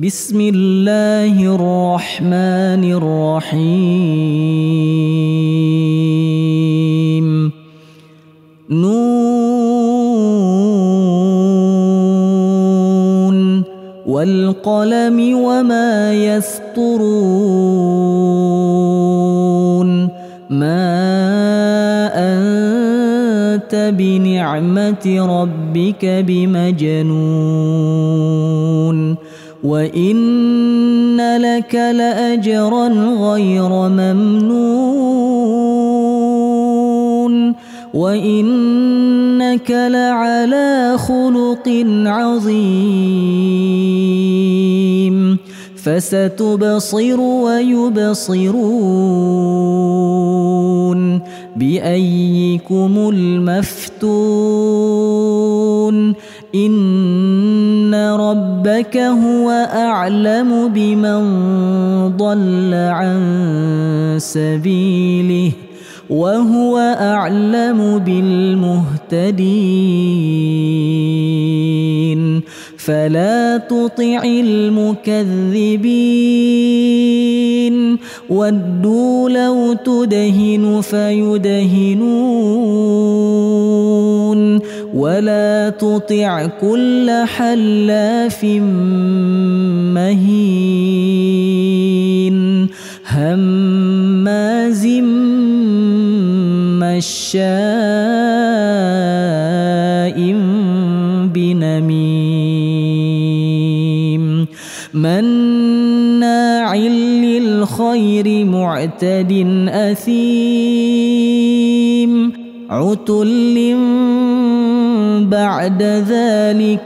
بسم الله الرحمن الرحيم نون والقلم وما يسطرون ما أنت بنعمة ربك بمجنون وإن لك لأجرا غير ممنون وإنك لعلى خلق عظيم فستبصر ويبصرون بأيكم المفتون إن ربك هو أعلم بمن ضل عن سبيله وهو أعلم بالمهتدين فلا تطع المكذبين ودوا لو تدهن فيدهنون ولا تطع كل حلاف مهين هماز مشاء بنميم مناع للخير معتد أثيم عتل بعد ذلك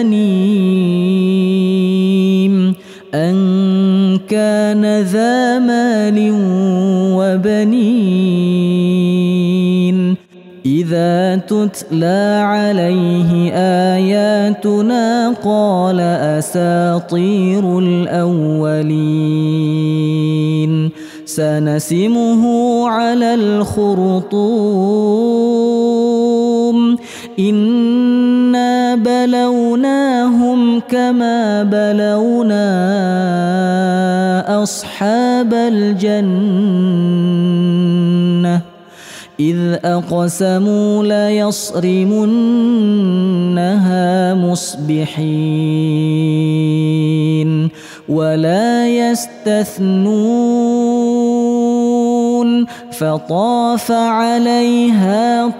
زنيم أن كان ذا مال وبنين إذا تتلى عليه آياتنا قال أساطير الأولين سنسمه على الخرطوم إنا بلوناهم كما بلونا أصحاب الجنة إذ أقسموا ليصرمنها مصبحين ولا يستثنون فطاف عليها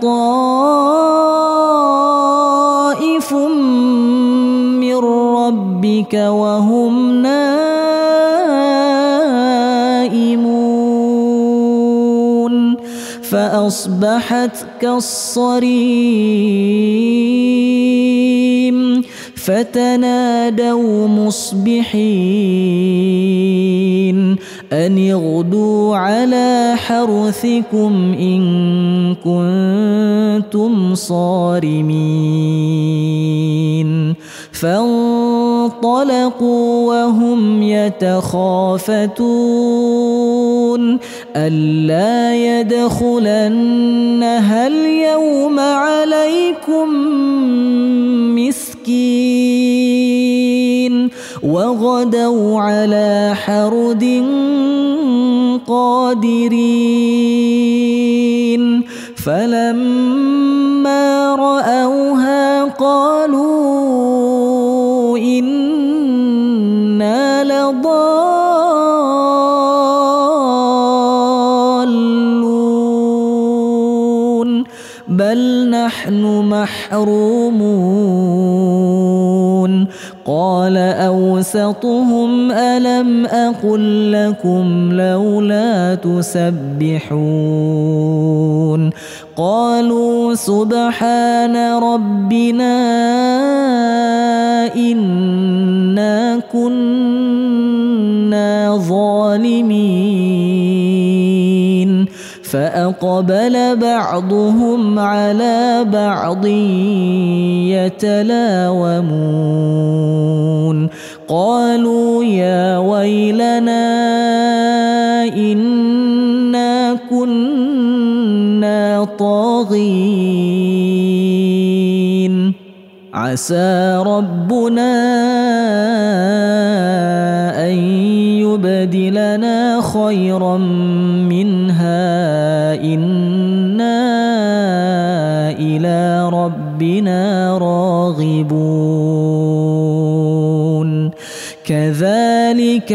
طائف من ربك وهم نائمون فأصبحت كالصريم فتنادوا مصبحين أن اغدوا على حرثكم إن كنتم صارمين فانطلقوا وهم يتخافتون ألا يدخلنها اليوم عليكم مسكين وغدوا على حرد قادرين فلما رأوها قالوا إنا لضالون بل نحن محرومون قال أوسطهم ألم أقل لكم لولا تسبحون قالوا سبحان ربنا إنا كنا ظالمين فأقبل بعضهم على بعض يتلاومون قالوا يا ويلنا إنا كنا طاغين عسى ربنا ويلنا خيرا منها إنا إلى ربنا راغبون كذلك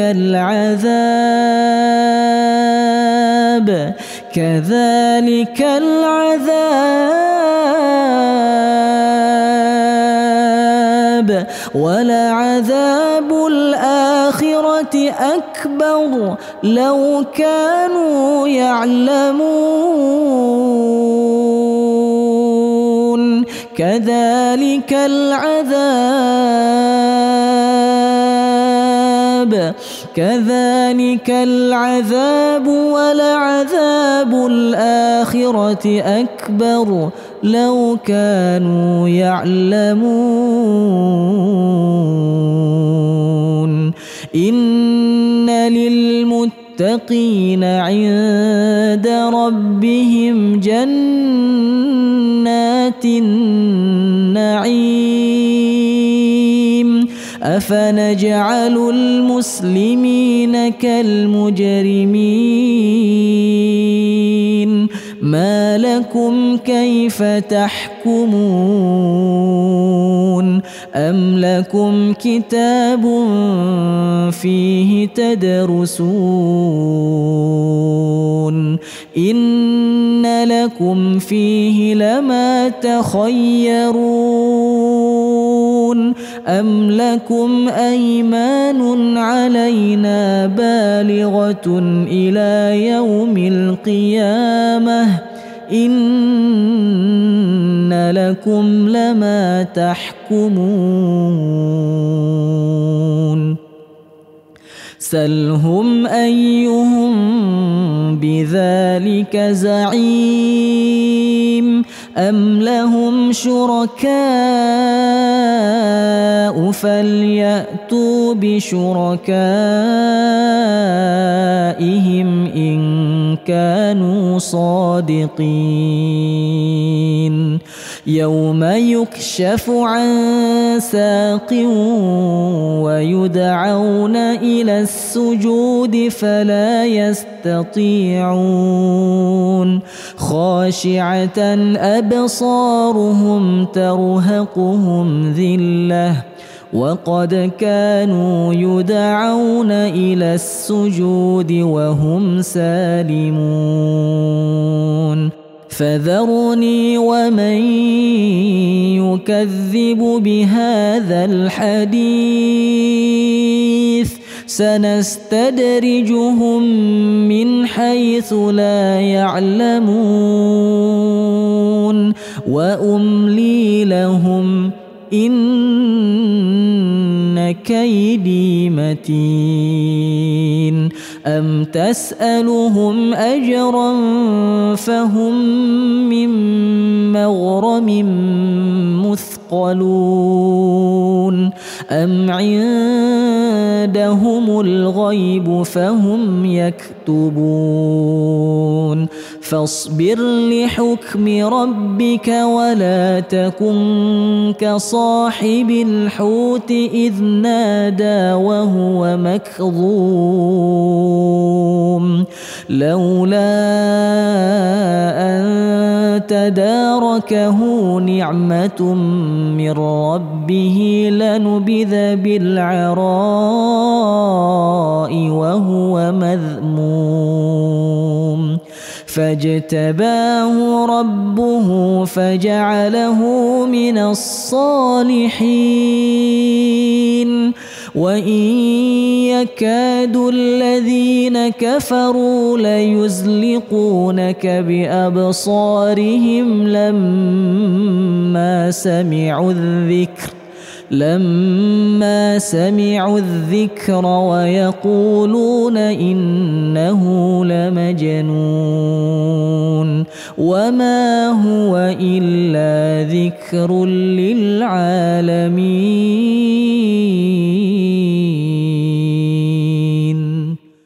العذاب ولعذاب الآخرة أكبر لو كانوا يعلمون كذلك العذاب ولعذاب الآخرة أكبر لو كانوا يعلمون إن للمتقين عند ربهم جنات النعيم أفنجعل المسلمين كالمجرمين ما لكم كيف تحكمون أم لكم كتاب فيه تدرسون إن لكم فيه لما تخيرون أم لكم أيمان علينا بالغة إلى يوم القيامة إن لكم لما تحكمون سلهم أيهم بذلك زعيم أم لهم شركاء فليأتوا بشركائهم إن كانوا صادقين يوم يكشف عن ساق ويدعون إلى السجود فلا يستطيعون خاشعة أبصارهم ترهقهم ذلة وقد كانوا يدعون إلى السجود وهم سالمون فذرني ومن يكذب بهذا الحديث سنستدرجهم من حيث لا يعلمون وأملي لهم إن كيدي متين أم تسألهم أجرا فهم من مغرم مثقلون أم عندهم الغيب فهم يكتبون فاصبر لحكم ربك ولا تكن كصاحب الحوت إذ نادى وهو مكظوم لولا أن تداركه نعمة من ربه لنبذ بالعراء وهو مذموم فاجتباه ربه فجعله من الصالحين وإن يكاد الذين كفروا ليزلقونك بأبصارهم لما سمعوا الذكر ويقولون إنه لمجنون وما هو إلا ذكر للعالمين.